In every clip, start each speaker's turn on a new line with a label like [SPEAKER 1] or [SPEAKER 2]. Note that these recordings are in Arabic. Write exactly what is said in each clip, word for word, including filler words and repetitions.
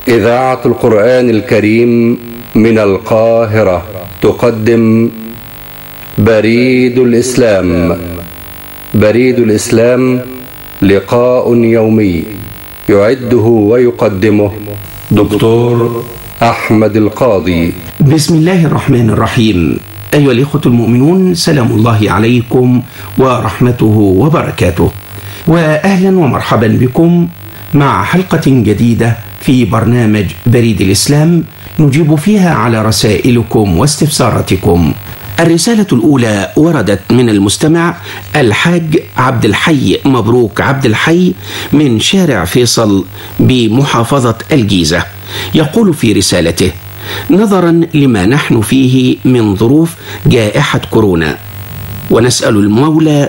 [SPEAKER 1] إذاعة القرآن الكريم من القاهرة تقدم بريد الإسلام. بريد الإسلام لقاء يومي يعده ويقدمه دكتور أحمد القاضي.
[SPEAKER 2] بسم الله الرحمن الرحيم. أيها الإخوة المؤمنون، سلام الله عليكم ورحمته وبركاته، وأهلا ومرحبا بكم مع حلقة جديدة في برنامج بريد الإسلام نجيب فيها على رسائلكم واستفساراتكم. الرسالة الأولى وردت من المستمع الحاج عبد الحي مبروك عبد الحي من شارع فيصل بمحافظة الجيزة. يقول في رسالته: نظرا لما نحن فيه من ظروف جائحة كورونا، ونسأل المولى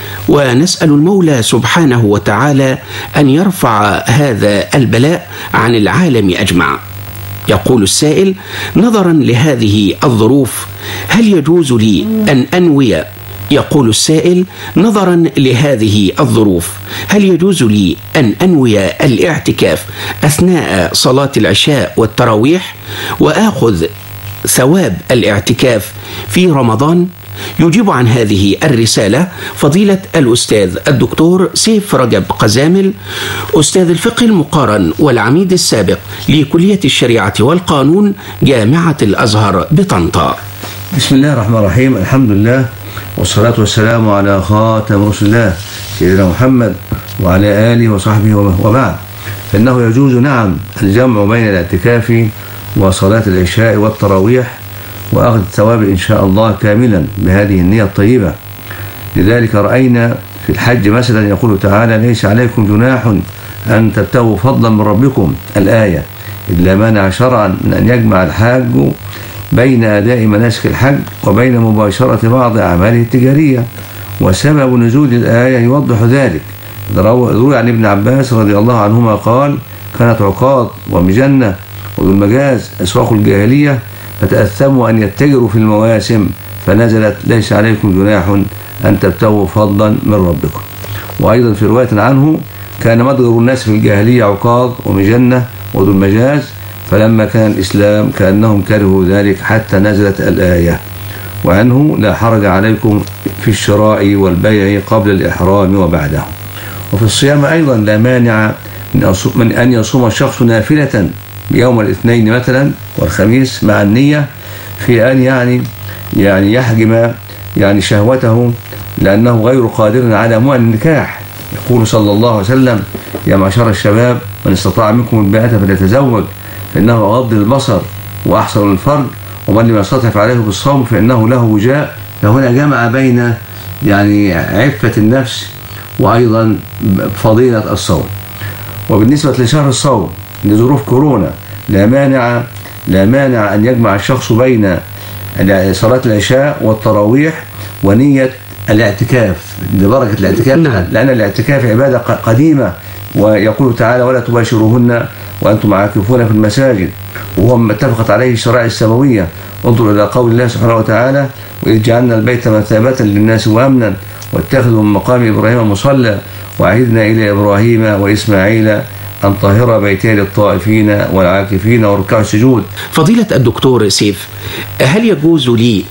[SPEAKER 2] ونسأل المولى سبحانه وتعالى أن يرفع هذا البلاء عن العالم أجمع. يقول السائل: نظرا لهذه الظروف هل يجوز لي أن أنوي يقول السائل نظرا لهذه الظروف هل يجوز لي أن أنوي الاعتكاف أثناء صلاة العشاء والتراويح وآخذ ثواب الاعتكاف في رمضان؟ يجيب عن هذه الرسالة فضيلة الأستاذ الدكتور سيف رجب قزامل، أستاذ الفقه المقارن والعميد السابق لكلية الشريعة والقانون جامعة الأزهر بطنطا.
[SPEAKER 3] بسم الله الرحمن الرحيم. الحمد لله والصلاة والسلام على خاتم رسول الله سيدنا محمد وعلى آله وصحبه وبعد. فإنه يجوز نعم الجمع بين الاعتكاف وصلاة العشاء والتراويح وأخذ الثواب إن شاء الله كاملا بهذه النية الطيبة. لذلك رأينا في الحج مثلا يقول تعالى: ليس عليكم جناح أن تبتغوا فضلا من ربكم، الآية، إلا مانع شرعا من أن يجمع الحاج بين أداء مناسك الحج وبين مباشرة بعض أعماله التجارية. وسبب نزول الآية يوضح ذلك. روي عن ابن عباس رضي الله عنهما قال: كانت عقاد ومجنة وذو المجاز أسواق الجاهلية فتأثموا أن يتجروا في المواسم، فنزلت: ليس عليكم جناح أن تبتغوا فضلا من ربكم. وأيضا في رواية عنه: كان متجر الناس في الجاهلية عقاد ومجنة وذو المجاز، فلما كان الإسلام كأنهم كرهوا ذلك حتى نزلت الآية. وعنه: لا حرج عليكم في الشراء والبيع قبل الإحرام وبعده. وفي الصيام أيضا لا مانع من أن يصوم الشخص نافلة بيوم الاثنين مثلا والخميس مع النية في أن يعني يعني يحجم يعني شهوته لأنه غير قادر على مؤن النكاح. يقول صلى الله عليه وسلم: يا معشر الشباب من استطاع منكم الباءة فليتزوج فإنه أغض البصر وأحسن الفرج، ومن لم يستطع فعليه بالصوم فإنه له وجاء. فهنا جمع بين يعني عفة النفس وأيضا فضيلة الصوم. وبالنسبة لشهر الصوم لظروف كورونا لا مانع لا مانع أن يجمع الشخص بين صلاة العشاء والتراويح ونية الاعتكاف لبركة الاعتكاف، لأن الاعتكاف عبادة قديمة. ويقول تعالى: ولا تباشروهن وأنتم عاكفون في المساجد، وهو ما اتفقت عليه الشرائع السماوية. انظر إلى قول الله سبحانه وتعالى: وإذ جعلنا البيت مثابة للناس وأمنا واتخذوا من مقام إبراهيم مصلى وعهدنا إلى إبراهيم وإسماعيل أن طهر بيتي للطائفين والعاكفين وركع السجود.
[SPEAKER 2] فضيلة الدكتور سيف، هل يجوز لي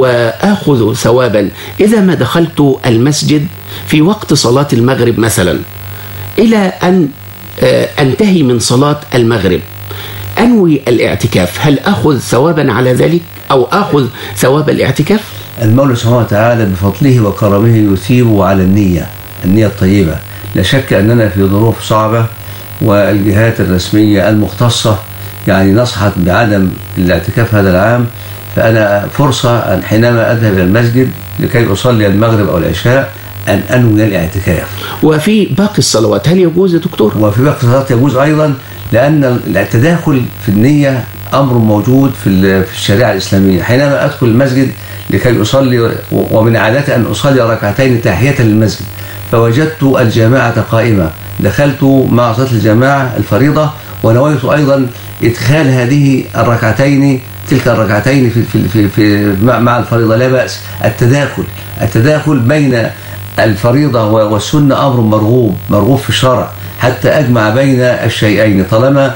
[SPEAKER 2] وآخذ ثوابا إذا ما دخلت المسجد في وقت صلاة المغرب مثلا إلى أن أنتهي من صلاة المغرب أنوي الاعتكاف، هل أخذ ثوابا على ذلك أو أخذ ثواب الاعتكاف؟
[SPEAKER 3] المولى سبحانه وتعالى بفضله وكرمه يثيب على النية النية الطيبة. لا شك أننا في ظروف صعبة، والجهات الرسمية المختصة يعني نصحت بعدم الاعتكاف هذا العام. فأنا فرصة أن حينما أذهب إلى المسجد لكي أصلي المغرب أو العشاء أن أنوي الاعتكاف.
[SPEAKER 2] وفي باقي الصلوات هل يجوز يا دكتور؟
[SPEAKER 3] وفي باقي الصلوات يجوز أيضا، لأن التداخل في النية أمر موجود في الشريعة الإسلامية. حينما أدخل المسجد لكي أصلي، ومن عادتي أن أصلي ركعتين تحية للمسجد، فوجدت الجماعة قائمة، دخلت مع صلاة الجماعة الفريضة ونويت أيضا إدخال هذه الركعتين تلك الركعتين في في في, في مع الفريضة، لا بأس. التداخل التداخل بين الفريضة والسنة أمر مرغوب مرغوب في الشرع. حتى أجمع بين الشيئين طالما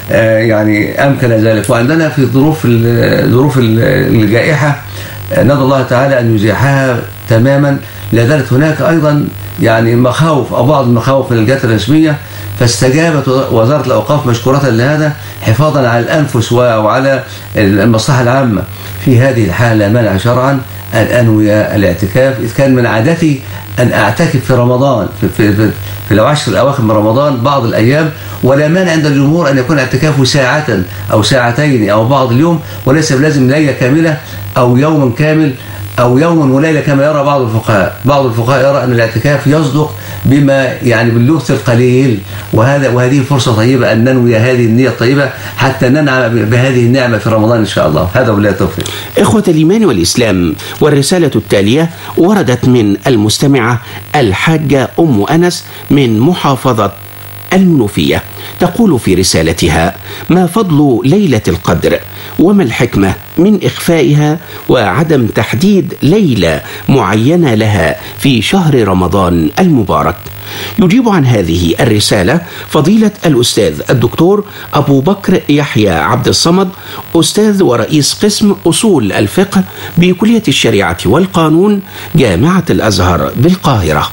[SPEAKER 3] يعني أمكن ذلك. وعندنا في ظروف ظروف الجائحة ندعو الله تعالى أن يزيحها تماما. لا زالت هناك أيضا يعني مخاوف أو بعض المخاوف من الجهات الرسمية، فاستجابت وزارة الأوقاف مشكورة لهذا حفاظا على الأنفس وعلى المصلحة العامة. في هذه الحالة لا مانع شرعا أن أنوي الاعتكاف، إذ كان من عادتي أن أعتكف في رمضان في, في, في, في العشر الأواخر من رمضان بعض الأيام، ولا مانع عند الجمهور أن يكون اعتكافه ساعة أو ساعتين أو بعض اليوم، وليس بلازم ليلة كاملة أو يوم كامل أو يوم وليلة كما يرى بعض الفقهاء. بعض الفقهاء يرى أن الاعتكاف يصدق بما يعني باللغة القليل، وهذا وهذه فرصة طيبة أن ننوي هذه النية الطيبة حتى ننعم بهذه النعمة في رمضان إن شاء الله. هذا ولا توفيق.
[SPEAKER 2] إخوة الإيمان والإسلام، والرسالة التالية وردت من المستمعة الحاجة أم أنس من محافظة المنوفية، تقول في رسالتها: ما فضل ليلة القدر، وما الحكمة من إخفائها وعدم تحديد ليلة معينة لها في شهر رمضان المبارك؟ يجيب عن هذه الرسالة فضيلة الأستاذ الدكتور أبو بكر يحيى عبد الصمد، أستاذ ورئيس قسم أصول الفقه بكلية الشريعة والقانون جامعة الأزهر بالقاهرة.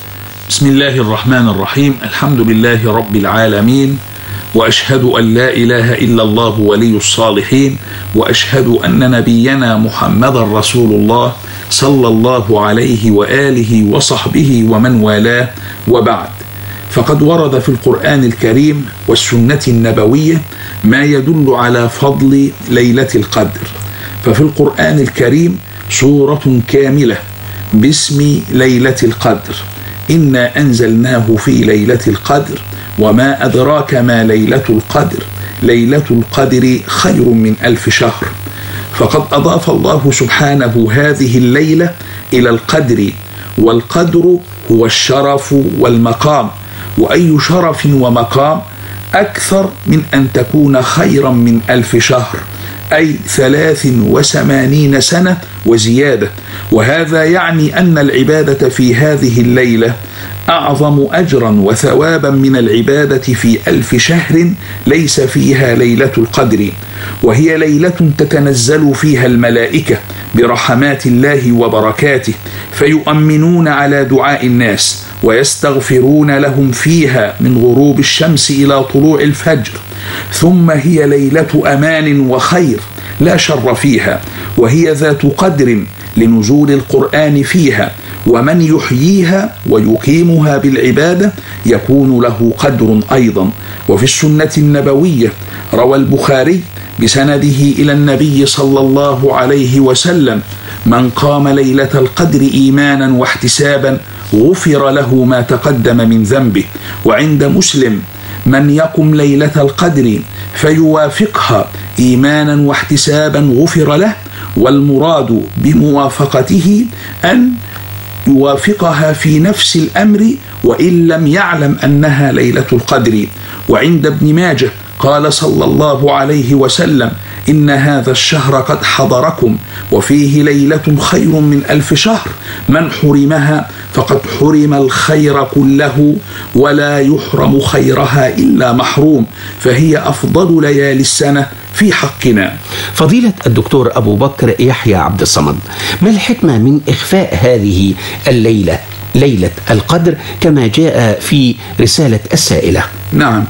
[SPEAKER 4] بسم الله الرحمن الرحيم. الحمد لله رب العالمين، وأشهد أن لا إله إلا الله ولي الصالحين، وأشهد أن نبينا محمد رسول الله صلى الله عليه وآله وصحبه ومن والاه، وبعد. فقد ورد في القرآن الكريم والسنة النبوية ما يدل على فضل ليلة القدر. ففي القرآن الكريم سورة كاملة باسم ليلة القدر: إنا أنزلناه في ليلة القدر وما أدراك ما ليلة القدر ليلة القدر خير من ألف شهر. فقد أضاف الله سبحانه هذه الليلة إلى القدر، والقدر هو الشرف والمقام، وأي شرف ومقام أكثر من أن تكون خيرا من ألف شهر، أي ثلاث وثمانين سنة وزيادة. وهذا يعني أن العبادة في هذه الليلة أعظم أجرا وثوابا من العبادة في ألف شهر ليس فيها ليلة القدر. وهي ليلة تتنزل فيها الملائكة برحمات الله وبركاته، فيؤمنون على دعاء الناس ويستغفرون لهم فيها من غروب الشمس إلى طلوع الفجر. ثم هي ليلة أمان وخير لا شر فيها، وهي ذات قدر لنزول القرآن فيها، ومن يحييها ويقيمها بالعبادة يكون له قدر أيضا. وفي السنة النبوية روى البخاري بسنده إلى النبي صلى الله عليه وسلم: من قام ليلة القدر إيمانا واحتسابا غفر له ما تقدم من ذنبه. وعند مسلم: من يقم ليلة القدر فيوافقها إيمانا واحتسابا غفر له. والمراد بموافقته أن يوافقها في نفس الأمر وإن لم يعلم أنها ليلة القدر. وعند ابن ماجه قال صلى الله عليه وسلم: إن هذا الشهر قد حضركم وفيه ليلة خير من ألف شهر، من حرمها فقد حرم الخير كله، ولا يحرم خيرها إلا محروم، فهي أفضل ليالي السنة في حقنا.
[SPEAKER 2] فضيلة الدكتور أبو بكر يحيى عبد الصمد، ما الحكمة من إخفاء هذه الليلة ليلة القدر كما جاء في رسالة السائلة؟
[SPEAKER 4] نعم،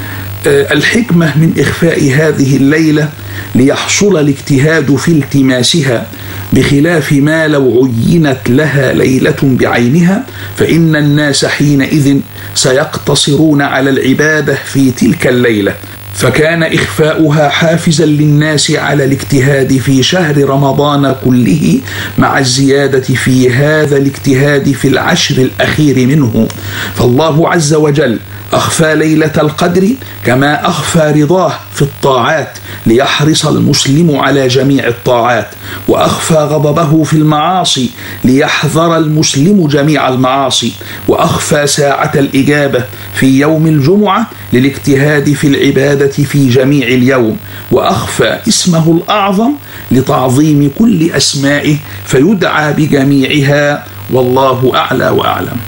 [SPEAKER 4] الحكمة من إخفاء هذه الليلة ليحصل الاجتهاد في التماسها، بخلاف ما لو عينت لها ليلة بعينها فإن الناس حينئذ سيقتصرون على العبادة في تلك الليلة، فكان إخفاؤها حافزا للناس على الاجتهاد في شهر رمضان كله، مع الزيادة في هذا الاجتهاد في العشر الأخير منه. فالله عز وجل أخفى ليلة القدر كما أخفى رضاه في الطاعات ليحرص المسلم على جميع الطاعات، وأخفى غضبه في المعاصي ليحذر المسلم جميع المعاصي، وأخفى ساعة الإجابة في يوم الجمعة للاجتهاد في العبادة في جميع اليوم، وأخفى اسمه الأعظم لتعظيم كل أسمائه فيدعى بجميعها، والله أعلى وأعلم.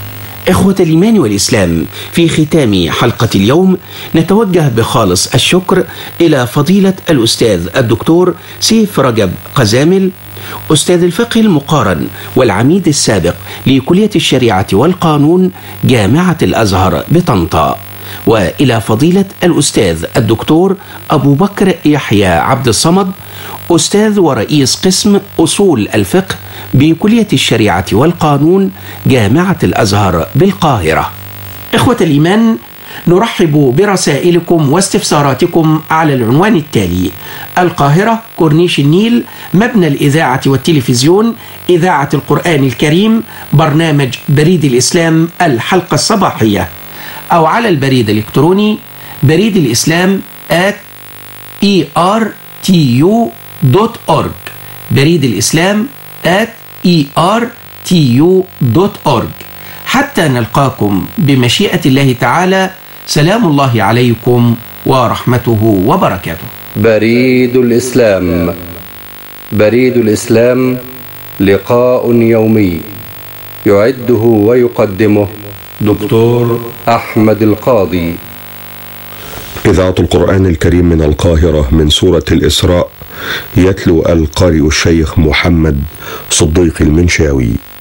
[SPEAKER 2] إخوة الإيمان والإسلام، في ختام حلقة اليوم نتوجه بخالص الشكر إلى فضيلة الأستاذ الدكتور سيف رجب قزامل، أستاذ الفقه المقارن والعميد السابق لكلية الشريعة والقانون جامعة الأزهر بطنطا، وإلى فضيلة الأستاذ الدكتور أبو بكر يحيى عبد الصمد، أستاذ ورئيس قسم أصول الفقه بكلية الشريعة والقانون جامعة الأزهر بالقاهرة. إخوة الإيمان، نرحب برسائلكم واستفساراتكم على العنوان التالي: القاهرة، كورنيش النيل، مبنى الإذاعة والتلفزيون، إذاعة القرآن الكريم، برنامج بريد الإسلام الحلقة الصباحية، أو على البريد الإلكتروني بريد الإسلام آت إي آر تي يو دوت أورج، بريد الإسلام آت إي آر تي يو دوت أورج. حتى نلقاكم بمشيئة الله تعالى، سلام الله عليكم ورحمته وبركاته.
[SPEAKER 1] بريد الإسلام. بريد الإسلام لقاء يومي يعده ويقدمه دكتور أحمد القاضي.
[SPEAKER 5] إذاعة القرآن الكريم من القاهرة، من سورة الإسراء، يتلو القارئ الشيخ محمد صديق المنشاوي.